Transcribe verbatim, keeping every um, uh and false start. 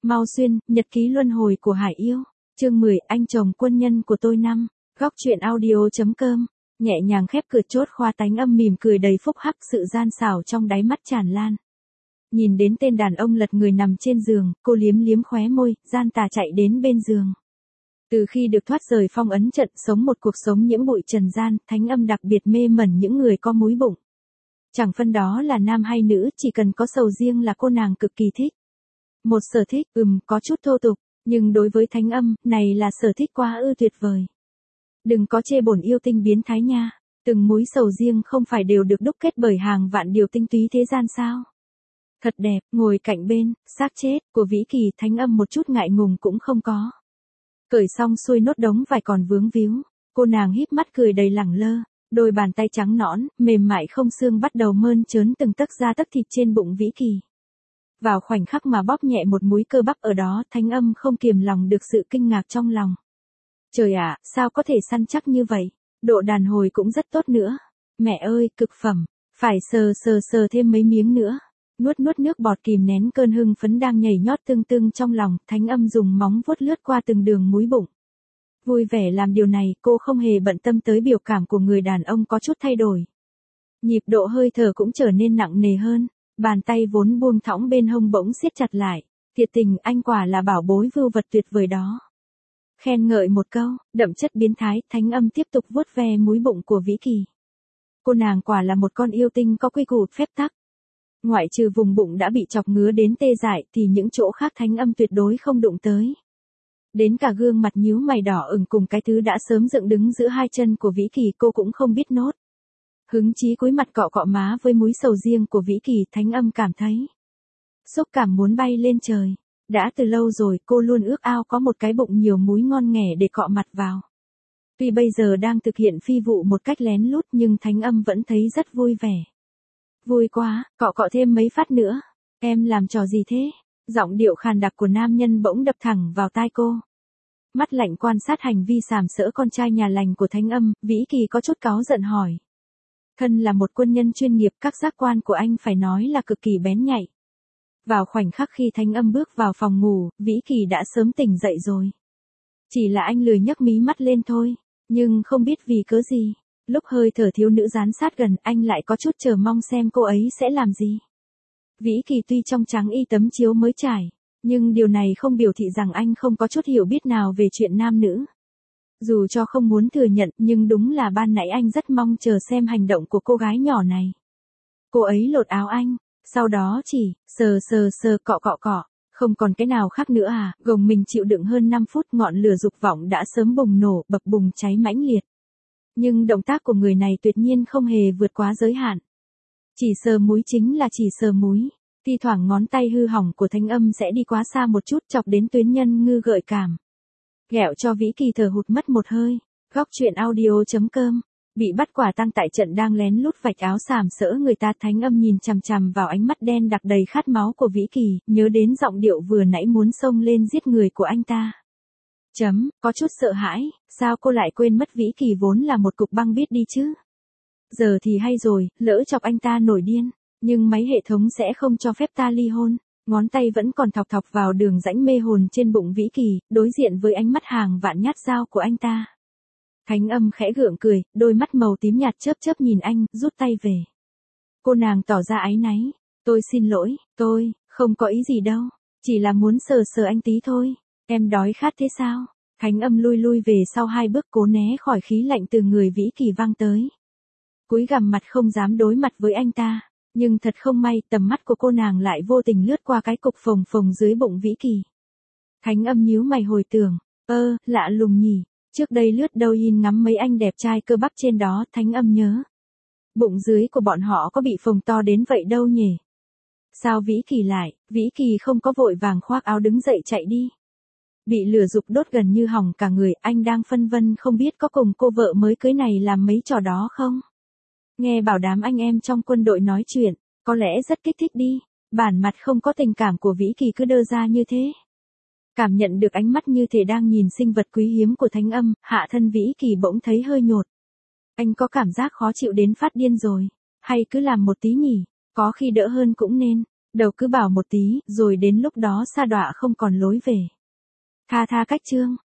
Mao Xuyên, nhật ký luân hồi của Hải Yêu. Chương mười, anh chồng quân nhân của tôi năm. Góc truyện audio.com. Nhẹ nhàng khép cửa chốt khoa tánh âm mỉm cười đầy phúc hắc, sự gian xảo trong đáy mắt tràn lan. Nhìn đến tên đàn ông lật người nằm trên giường, cô liếm liếm khóe môi, gian tà chạy đến bên giường. Từ khi được thoát rời phong ấn trận, sống một cuộc sống nhiễm bụi trần gian, Thánh Âm đặc biệt mê mẩn những người có múi bụng. Chẳng phân đó là nam hay nữ, chỉ cần có sầu riêng là cô nàng cực kỳ thích. Một sở thích, ừm, có chút thô tục, nhưng đối với Thánh Âm, này là sở thích quá ư tuyệt vời. Đừng có chê bổn yêu tinh biến thái nha, từng múi sầu riêng không phải đều được đúc kết bởi hàng vạn điều tinh túy thế gian sao. Thật đẹp, ngồi cạnh bên, xác chết, của Vĩ Kỳ, Thánh Âm một chút ngại ngùng cũng không có. Cởi xong xuôi nốt đống vải còn vướng víu, cô nàng híp mắt cười đầy lẳng lơ, đôi bàn tay trắng nõn, mềm mại không xương bắt đầu mơn trớn từng tấc da tấc thịt trên bụng Vĩ Kỳ. Vào khoảnh khắc mà bóp nhẹ một múi cơ bắp ở đó, Thánh Âm không kiềm lòng được sự kinh ngạc trong lòng. Trời ạ, sao có thể săn chắc như vậy, độ đàn hồi cũng rất tốt nữa. Mẹ ơi, cực phẩm, phải sờ sờ sờ thêm mấy miếng nữa. Nuốt nuốt nước bọt kìm nén cơn hưng phấn đang nhảy nhót tưng tưng trong lòng, Thánh Âm dùng móng vuốt lướt qua từng đường múi bụng. Vui vẻ làm điều này, cô không hề bận tâm tới biểu cảm của người đàn ông có chút thay đổi. Nhịp độ hơi thở cũng trở nên nặng nề hơn, bàn tay vốn buông thõng bên hông bỗng siết chặt lại. Thiệt tình, anh quả là bảo bối vưu vật tuyệt vời đó. Khen ngợi một câu, đậm chất biến thái, Thánh Âm tiếp tục vuốt ve múi bụng của Vĩ Kỳ. Cô nàng quả là một con yêu tinh có quy củ phép tắc. Ngoại trừ vùng bụng đã bị chọc ngứa đến tê dại thì những chỗ khác Thánh Âm tuyệt đối không đụng tới. Đến cả gương mặt nhíu mày đỏ ửng cùng cái thứ đã sớm dựng đứng giữa hai chân của Vĩ Kỳ cô cũng không biết nốt. Hứng chí cúi mặt cọ cọ má với múi sầu riêng của Vĩ Kỳ, Thánh Âm cảm thấy xúc cảm muốn bay lên trời. Đã từ lâu rồi cô luôn ước ao có một cái bụng nhiều múi ngon nghẻ để cọ mặt vào. Tuy bây giờ đang thực hiện phi vụ một cách lén lút nhưng Thánh Âm vẫn thấy rất vui vẻ. Vui quá, cọ cọ thêm mấy phát nữa. Em làm trò gì thế? Giọng điệu khàn đặc của nam nhân bỗng đập thẳng vào tai cô. Mắt lạnh quan sát hành vi sàm sỡ con trai nhà lành của Thánh Âm, Vĩ Kỳ có chút cáu giận hỏi. Thân là một quân nhân chuyên nghiệp, các giác quan của anh phải nói là cực kỳ bén nhạy. Vào khoảnh khắc khi Thánh Âm bước vào phòng ngủ, Vĩ Kỳ đã sớm tỉnh dậy rồi. Chỉ là anh lười nhấc mí mắt lên thôi, nhưng không biết vì cớ gì. Lúc hơi thở thiếu nữ dán sát gần, anh lại có chút chờ mong xem cô ấy sẽ làm gì. Vĩ Kỳ tuy trong trắng y tấm chiếu mới trải, nhưng điều này không biểu thị rằng anh không có chút hiểu biết nào về chuyện nam nữ. Dù cho không muốn thừa nhận, nhưng đúng là ban nãy anh rất mong chờ xem hành động của cô gái nhỏ này. Cô ấy lột áo anh, sau đó chỉ sờ sờ sờ cọ cọ cọ, không còn cái nào khác nữa à, gồng mình chịu đựng hơn năm phút, ngọn lửa dục vọng đã sớm bùng nổ, bập bùng cháy mãnh liệt. Nhưng động tác của người này tuyệt nhiên không hề vượt quá giới hạn. Chỉ sờ múi chính là chỉ sờ múi, thi thoảng ngón tay hư hỏng của Thánh Âm sẽ đi quá xa một chút chọc đến tuyến nhân ngư gợi cảm. Ghẹo cho Vĩ Kỳ thở hụt mất một hơi. Góc truyện audio.com. Bị bắt quả tang tại trận đang lén lút vạch áo sàm sỡ người ta, Thánh Âm nhìn chằm chằm vào ánh mắt đen đặc đầy khát máu của Vĩ Kỳ, nhớ đến giọng điệu vừa nãy muốn xông lên giết người của anh ta. Chấm, có chút sợ hãi, sao cô lại quên mất Vĩ Kỳ vốn là một cục băng biết đi chứ? Giờ thì hay rồi, lỡ chọc anh ta nổi điên, nhưng máy hệ thống sẽ không cho phép ta ly hôn. Ngón tay vẫn còn thọc thọc vào đường rãnh mê hồn trên bụng Vĩ Kỳ, đối diện với ánh mắt hàng vạn nhát dao của anh ta. Thánh Âm khẽ gượng cười, đôi mắt màu tím nhạt chớp chớp nhìn anh, rút tay về. Cô nàng tỏ ra áy náy, tôi xin lỗi, tôi, không có ý gì đâu, chỉ là muốn sờ sờ anh tí thôi. Em đói khát thế sao? Thánh Âm lui lui về sau hai bước cố né khỏi khí lạnh từ người Vĩ Kỳ vang tới. Cúi gằm mặt không dám đối mặt với anh ta, nhưng thật không may tầm mắt của cô nàng lại vô tình lướt qua cái cục phồng phồng dưới bụng Vĩ Kỳ. Thánh Âm nhíu mày hồi tưởng, ơ, lạ lùng nhỉ, trước đây lướt đâu in ngắm mấy anh đẹp trai cơ bắp trên đó, Thánh Âm nhớ. Bụng dưới của bọn họ có bị phồng to đến vậy đâu nhỉ? Sao Vĩ Kỳ lại, Vĩ Kỳ không có vội vàng khoác áo đứng dậy chạy đi. Bị lửa dục đốt gần như hỏng cả người, anh đang phân vân không biết có cùng cô vợ mới cưới này làm mấy trò đó không? Nghe bảo đám anh em trong quân đội nói chuyện, có lẽ rất kích thích đi, bản mặt không có tình cảm của Vĩ Kỳ cứ đơ ra như thế. Cảm nhận được ánh mắt như thể đang nhìn sinh vật quý hiếm của Thánh Âm, hạ thân Vĩ Kỳ bỗng thấy hơi nhột. Anh có cảm giác khó chịu đến phát điên rồi, hay cứ làm một tí nhỉ, có khi đỡ hơn cũng nên. Đầu cứ bảo một tí, rồi đến lúc đó sa đọa không còn lối về. Tha tha cách Trương,